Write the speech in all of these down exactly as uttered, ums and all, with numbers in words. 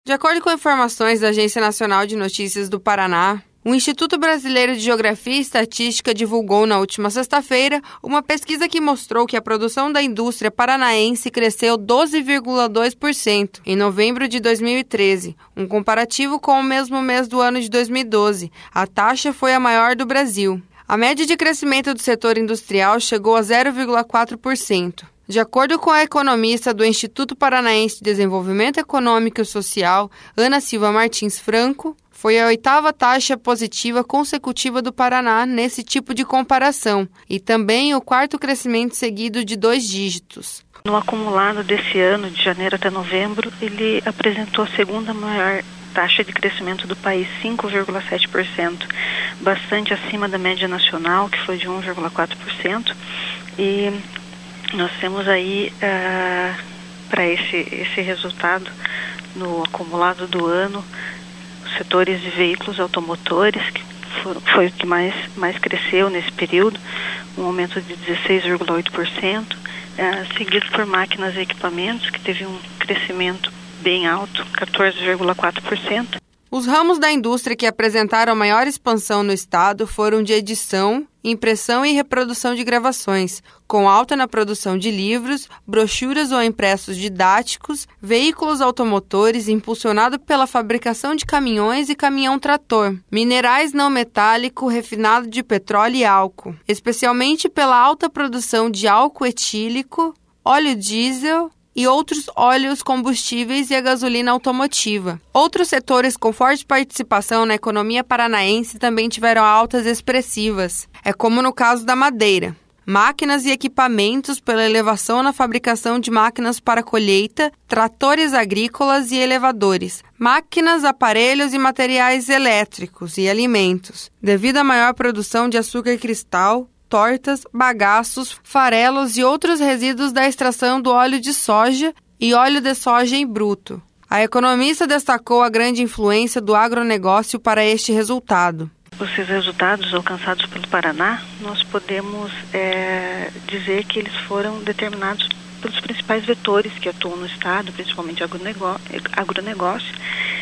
De acordo com informações da Agência Nacional de Notícias do Paraná, o Instituto Brasileiro de Geografia e Estatística divulgou na última sexta-feira uma pesquisa que mostrou que a produção da indústria paranaense cresceu doze vírgula dois por cento em novembro de dois mil e treze, um comparativo com o mesmo mês do ano de dois mil e doze. A taxa foi a maior do Brasil. A média de crescimento do setor industrial chegou a zero vírgula quatro por cento. De acordo com a economista do Instituto Paranaense de Desenvolvimento Econômico e Social, Ana Silva Martins Franco, foi a oitava taxa positiva consecutiva do Paraná nesse tipo de comparação e também o quarto crescimento seguido de dois dígitos. No acumulado desse ano, de janeiro até novembro, ele apresentou a segunda maior taxa de crescimento do país, cinco vírgula sete por cento, bastante acima da média nacional, que foi de um vírgula quatro por cento, e nós temos aí, uh, para esse, esse resultado, no acumulado do ano, os setores de veículos automotores, que foram, foi o que mais, mais cresceu nesse período, um aumento de dezesseis vírgula oito por cento, uh, seguido por máquinas e equipamentos, que teve um crescimento bem alto, quatorze vírgula quatro por cento. Os ramos da indústria que apresentaram maior expansão no estado foram de edição, impressão e reprodução de gravações, com alta na produção de livros, brochuras ou impressos didáticos, veículos automotores impulsionado pela fabricação de caminhões e caminhão-trator, minerais não metálico, refinado de petróleo e álcool, especialmente pela alta produção de álcool etílico, óleo diesel e outros óleos combustíveis e a gasolina automotiva. Outros setores com forte participação na economia paranaense também tiveram altas expressivas. É como no caso da madeira. Máquinas e equipamentos pela elevação na fabricação de máquinas para colheita, tratores agrícolas e elevadores, máquinas, aparelhos e materiais elétricos e alimentos, devido à maior produção de açúcar cristal, tortas, bagaços, farelos e outros resíduos da extração do óleo de soja e óleo de soja em bruto. A economista destacou a grande influência do agronegócio para este resultado. Esses resultados alcançados pelo Paraná, nós podemos é, dizer que eles foram determinados pelos principais vetores que atuam no estado, principalmente agronegócio, agronegócio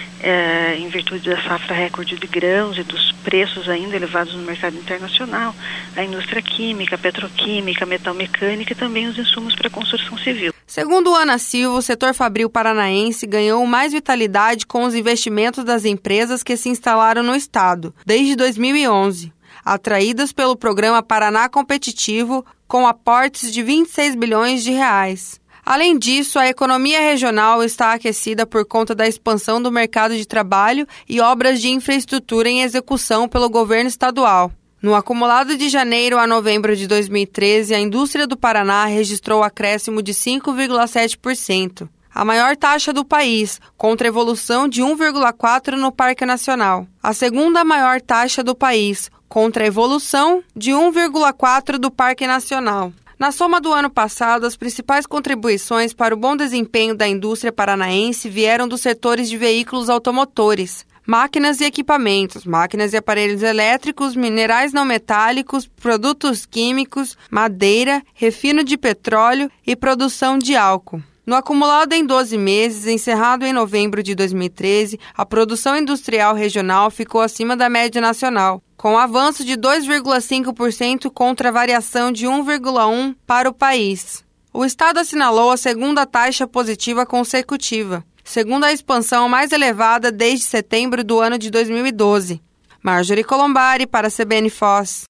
é, em virtude da safra recorde de grãos e dos preços ainda elevados no mercado internacional, a indústria química, a petroquímica, a metalmecânica e também os insumos para a construção civil. Segundo Ana Silva, o setor fabril paranaense ganhou mais vitalidade com os investimentos das empresas que se instalaram no estado desde dois mil e onze, atraídas pelo programa Paraná Competitivo, com aportes de vinte e seis bilhões de reais. Além disso, a economia regional está aquecida por conta da expansão do mercado de trabalho e obras de infraestrutura em execução pelo governo estadual. No acumulado de janeiro a novembro de dois mil e treze, a indústria do Paraná registrou acréscimo de cinco vírgula sete por cento, a maior taxa do país, contra a evolução de um vírgula quatro por cento no Parque Nacional. A segunda maior taxa do país, contra a evolução de um vírgula quatro por cento do Parque Nacional. Na soma do ano passado, as principais contribuições para o bom desempenho da indústria paranaense vieram dos setores de veículos automotores, máquinas e equipamentos, máquinas e aparelhos elétricos, minerais não metálicos, produtos químicos, madeira, refino de petróleo e produção de álcool. No acumulado em doze meses, encerrado em novembro de dois mil e treze, a produção industrial regional ficou acima da média nacional, com avanço de dois vírgula cinco por cento contra a variação de um vírgula um por cento para o país. O estado assinalou a segunda taxa positiva consecutiva, segundo a expansão mais elevada desde setembro do ano de dois mil e doze. Marjorie Colombari para a C B N Foz.